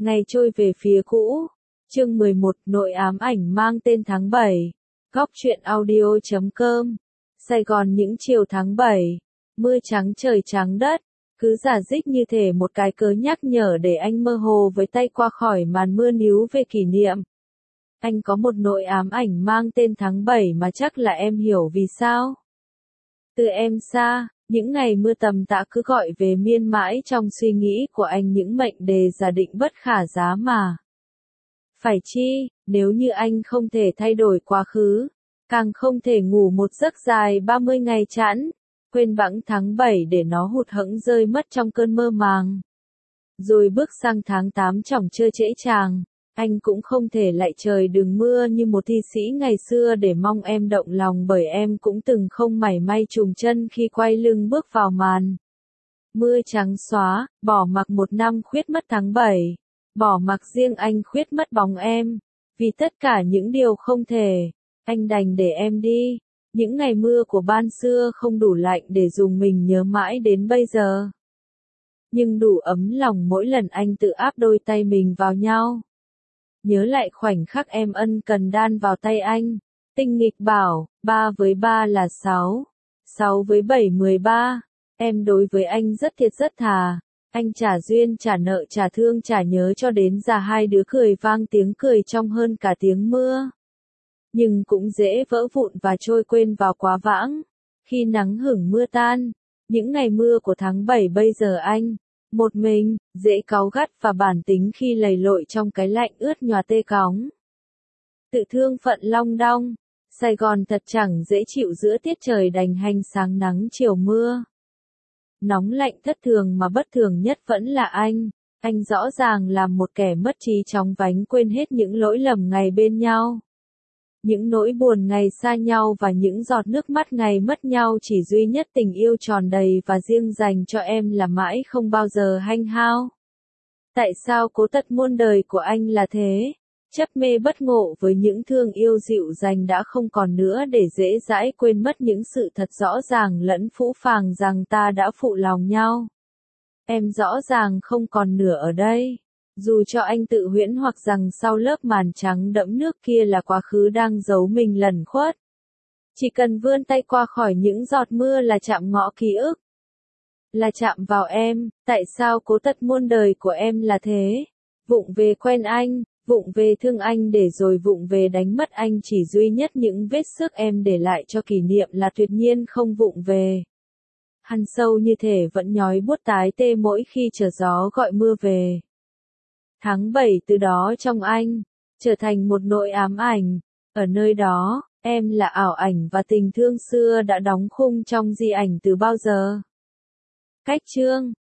Ngày trôi về phía cũ. Chương 11, nỗi ám ảnh mang tên tháng 7. Góc truyện audio.com. Sài Gòn những chiều tháng 7. Mưa trắng trời trắng đất. Cứ rả rích như thể một cái cớ nhắc nhở để anh mơ hồ với tay qua khỏi màn mưa níu về kỷ niệm. Anh có một nỗi ám ảnh mang tên tháng 7 mà chắc là em hiểu vì sao. Từ em xa, những ngày mưa tầm tã cứ gọi về miên mãi trong suy nghĩ của anh những mệnh đề giả định bất khả giá mà. Phải chi, nếu như anh không thể thay đổi quá khứ, càng không thể ngủ một giấc dài 30 ngày chẵn, quên bẵng tháng 7 để nó hụt hẫng rơi mất trong cơn mơ màng. Rồi bước sang tháng 8 chỏng chơ trễ chàng, anh cũng không thể lại trời đừng mưa như một thi sĩ ngày xưa để mong em động lòng, bởi em cũng từng không mảy may trùng chân khi quay lưng bước vào màn. Mưa trắng xóa, bỏ mặc một năm khuyết mất tháng 7, bỏ mặc riêng anh khuyết mất bóng em, vì tất cả những điều không thể, anh đành để em đi. Những ngày mưa của ban xưa không đủ lạnh để dùng mình nhớ mãi đến bây giờ, nhưng đủ ấm lòng mỗi lần anh tự áp đôi tay mình vào nhau. Nhớ lại khoảnh khắc em ân cần đan vào tay anh, tinh nghịch bảo, 3 với 3 là 6, 6 với 7 13, em đối với anh rất thiệt rất thà, anh trả duyên trả nợ trả thương trả nhớ cho đến già, hai đứa cười vang tiếng cười trong hơn cả tiếng mưa. Nhưng cũng dễ vỡ vụn và trôi quên vào quá vãng, khi nắng hửng mưa tan, những ngày mưa của tháng 7 bây giờ anh, một mình, dễ cáu gắt và bản tính khi lầy lội trong cái lạnh ướt nhòa tê cóng. Tự thương phận long đong, Sài Gòn thật chẳng dễ chịu giữa tiết trời đành hành sáng nắng chiều mưa. Nóng lạnh thất thường mà bất thường nhất vẫn là anh rõ ràng là một kẻ mất trí chóng vánh, quên hết những lỗi lầm ngày bên nhau. Những nỗi buồn ngày xa nhau và những giọt nước mắt ngày mất nhau, chỉ duy nhất tình yêu tròn đầy và riêng dành cho em là mãi không bao giờ hanh hao. Tại sao cố tật muôn đời của anh là thế? Chấp mê bất ngộ với những thương yêu dịu dành đã không còn nữa, để dễ dãi quên mất những sự thật rõ ràng lẫn phũ phàng rằng ta đã phụ lòng nhau. Em rõ ràng không còn nữa ở đây. Dù cho anh tự huyễn hoặc rằng sau lớp màn trắng đẫm nước kia là quá khứ đang giấu mình lẩn khuất. Chỉ cần vươn tay qua khỏi những giọt mưa là chạm ngõ ký ức. Là chạm vào em, tại sao cố tật muôn đời của em là thế? Vụng về quen anh, vụng về thương anh để rồi vụng về đánh mất anh, chỉ duy nhất những vết xước em để lại cho kỷ niệm là tuyệt nhiên không vụng về. Hằn sâu như thể vẫn nhói buốt tái tê mỗi khi chờ gió gọi mưa về. Tháng 7 từ đó trong anh, trở thành một nỗi ám ảnh, ở nơi đó, em là ảo ảnh và tình thương xưa đã đóng khung trong di ảnh từ bao giờ. Cách chương.